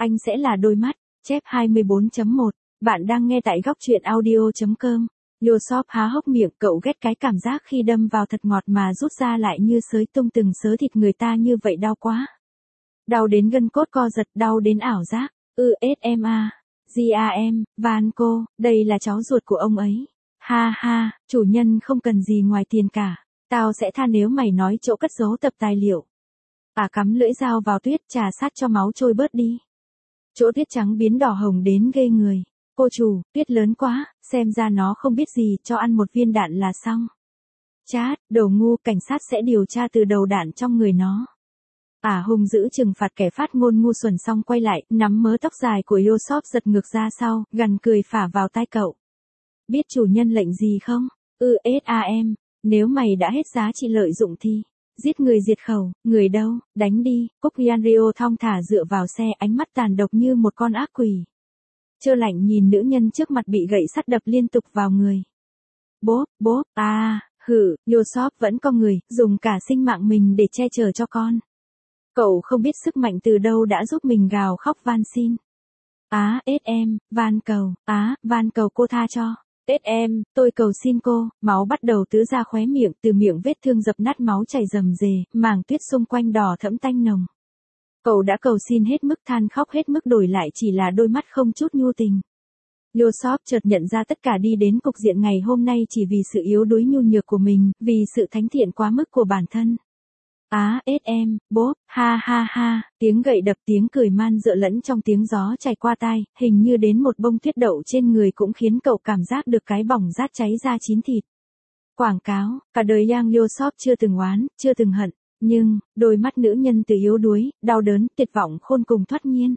Anh sẽ là đôi mắt. Chép 24.1. Bạn đang nghe tại góc truyện audio.com. Yosop há hốc miệng, cậu ghét cái cảm giác khi đâm vào thật ngọt mà rút ra lại như xới tung từng sớ thịt người ta như vậy, đau quá. Đau đến gân cốt co giật, đau đến ảo giác. SMA. GAM, Vanco, đây là cháu ruột của ông ấy. Ha ha, chủ nhân không cần gì ngoài tiền cả. Tao sẽ tha nếu mày nói chỗ cất giấu tập tài liệu. Cắm lưỡi dao vào tuyết, trà sát cho máu trôi bớt đi. Chỗ tuyết trắng biến đỏ hồng đến ghê người. Cô chủ, tuyết lớn quá, xem ra nó không biết gì, cho ăn một viên đạn là xong. Chát, đồ ngu, cảnh sát sẽ điều tra từ đầu đạn trong người nó. Hung dữ trừng phạt kẻ phát ngôn ngu xuẩn xong quay lại, nắm mớ tóc dài của Yosop giật ngược ra sau, gằn cười phả vào tai cậu. Biết chủ nhân lệnh gì không? SAM, nếu mày đã hết giá trị lợi dụng thì giết người diệt khẩu, người đâu, đánh đi. Cúc Yanrio thong thả dựa vào xe, ánh mắt tàn độc như một con ác quỷ. Trơ lạnh nhìn nữ nhân trước mặt bị gậy sắt đập liên tục vào người. Bốp, Yosop vẫn có người, dùng cả sinh mạng mình để che chở cho con. Cậu không biết sức mạnh từ đâu đã giúp mình gào khóc van xin. SM, van cầu cô tha cho. SM, tôi cầu xin cô. Máu bắt đầu tứ ra khóe miệng, từ miệng vết thương dập nát máu chảy rầm rề, màng tuyết xung quanh đỏ thẫm tanh nồng. Cậu đã cầu xin hết mức, than khóc hết mức, đổi lại chỉ là đôi mắt không chút nhu tình. Yosop chợt nhận ra tất cả đi đến cục diện ngày hôm nay chỉ vì sự yếu đuối nhu nhược của mình, vì sự thánh thiện quá mức của bản thân. SM, bốp, ha, tiếng gậy đập, tiếng cười man dợ lẫn trong tiếng gió chảy qua tai, hình như đến một bông tuyết đậu trên người cũng khiến cậu cảm giác được cái bỏng rát cháy da chín thịt. Quảng cáo, cả đời Yang Yosop chưa từng oán, chưa từng hận, nhưng, đôi mắt nữ nhân từ yếu đuối, đau đớn, tuyệt vọng khôn cùng thoát nhiên.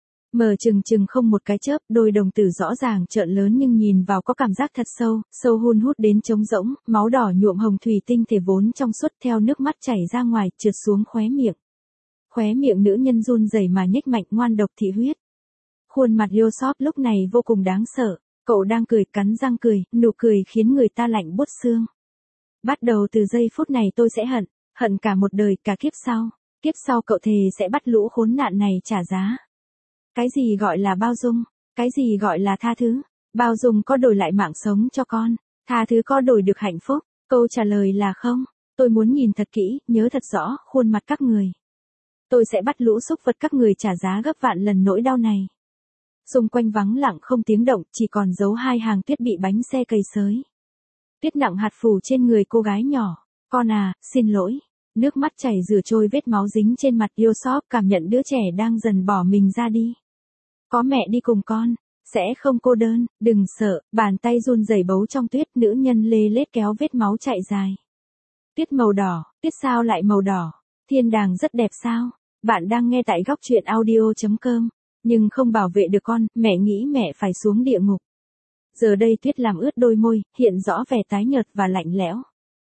Mở chừng không một cái chớp, đôi đồng tử rõ ràng trợn lớn nhưng nhìn vào có cảm giác thật sâu hun hút đến trống rỗng, máu đỏ nhuộm hồng thủy tinh thể vốn trong suốt theo nước mắt chảy ra ngoài, trượt xuống khóe miệng. Khóe miệng nữ nhân run rẩy mà nhếch mạnh, ngoan độc thị huyết. Khuôn mặt Yosop lúc này vô cùng đáng sợ, cậu đang cười, cắn răng cười, nụ cười khiến người ta lạnh buốt xương. Bắt đầu từ giây phút này tôi sẽ hận cả một đời, cả kiếp sau cậu thề sẽ bắt lũ khốn nạn này trả giá. Cái gì gọi là bao dung? Cái gì gọi là tha thứ? Bao dung có đổi lại mạng sống cho con? Tha thứ có đổi được hạnh phúc? Câu trả lời là không. Tôi muốn nhìn thật kỹ, nhớ thật rõ khuôn mặt các người. Tôi sẽ bắt lũ súc vật các người trả giá gấp vạn lần nỗi đau này. Xung quanh vắng lặng không tiếng động, chỉ còn dấu hai hàng tuyết bị bánh xe cày xới. Tuyết nặng hạt phủ trên người cô gái nhỏ. Con xin lỗi. Nước mắt chảy rửa trôi vết máu dính trên mặt. Yosop cảm nhận đứa trẻ đang dần bỏ mình ra đi. Có mẹ đi cùng con, sẽ không cô đơn, đừng sợ. Bàn tay run rẩy bấu trong tuyết, nữ nhân lê lết kéo vết máu chạy dài. Tuyết màu đỏ, tuyết sao lại màu đỏ? Thiên đàng rất đẹp sao? Bạn đang nghe tại góc truyện audio.com. Nhưng không bảo vệ được con, mẹ nghĩ mẹ phải xuống địa ngục. Giờ đây tuyết làm ướt đôi môi, hiện rõ vẻ tái nhợt và lạnh lẽo.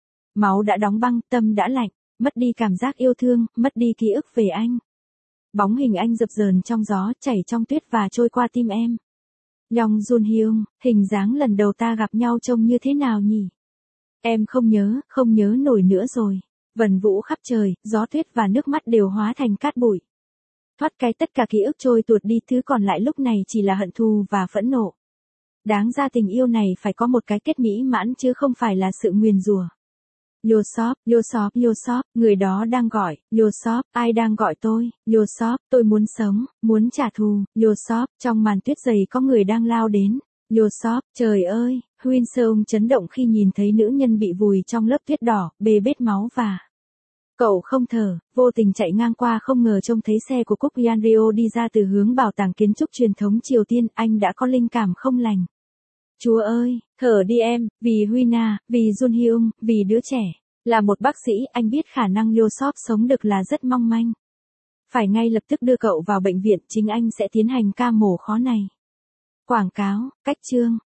Máu đã đóng băng, tâm đã lạnh, mất đi cảm giác yêu thương, mất đi ký ức về anh. Bóng hình anh dập dờn trong gió, chảy trong tuyết và trôi qua tim em. Yong Jun Hyung, hình dáng lần đầu ta gặp nhau trông như thế nào nhỉ? Em không nhớ nổi nữa rồi. Vần vũ khắp trời, gió tuyết và nước mắt đều hóa thành cát bụi. Thoát cái tất cả ký ức trôi tuột đi, thứ còn lại lúc này chỉ là hận thù và phẫn nộ. Đáng ra tình yêu này phải có một cái kết mỹ mãn chứ không phải là sự nguyền rủa. Yosop, người đó đang gọi. Yosop, ai đang gọi tôi? Yosop, tôi muốn sống, muốn trả thù. Yosop, trong màn tuyết dày có người đang lao đến. Yosop, trời ơi, Winseung chấn động khi nhìn thấy nữ nhân bị vùi trong lớp tuyết đỏ, bê bết máu và... Cậu không thở, vô tình chạy ngang qua không ngờ trông thấy xe của Cúc Yanrio đi ra từ hướng bảo tàng kiến trúc truyền thống Triều Tiên, anh đã có linh cảm không lành. Chúa ơi, thở đi em, vì Huina, vì Jun Hyung, vì đứa trẻ. Là một bác sĩ, anh biết khả năng Yosop sống được là rất mong manh. Phải ngay lập tức đưa cậu vào bệnh viện, chính anh sẽ tiến hành ca mổ khó này. Quảng cáo, cách chương.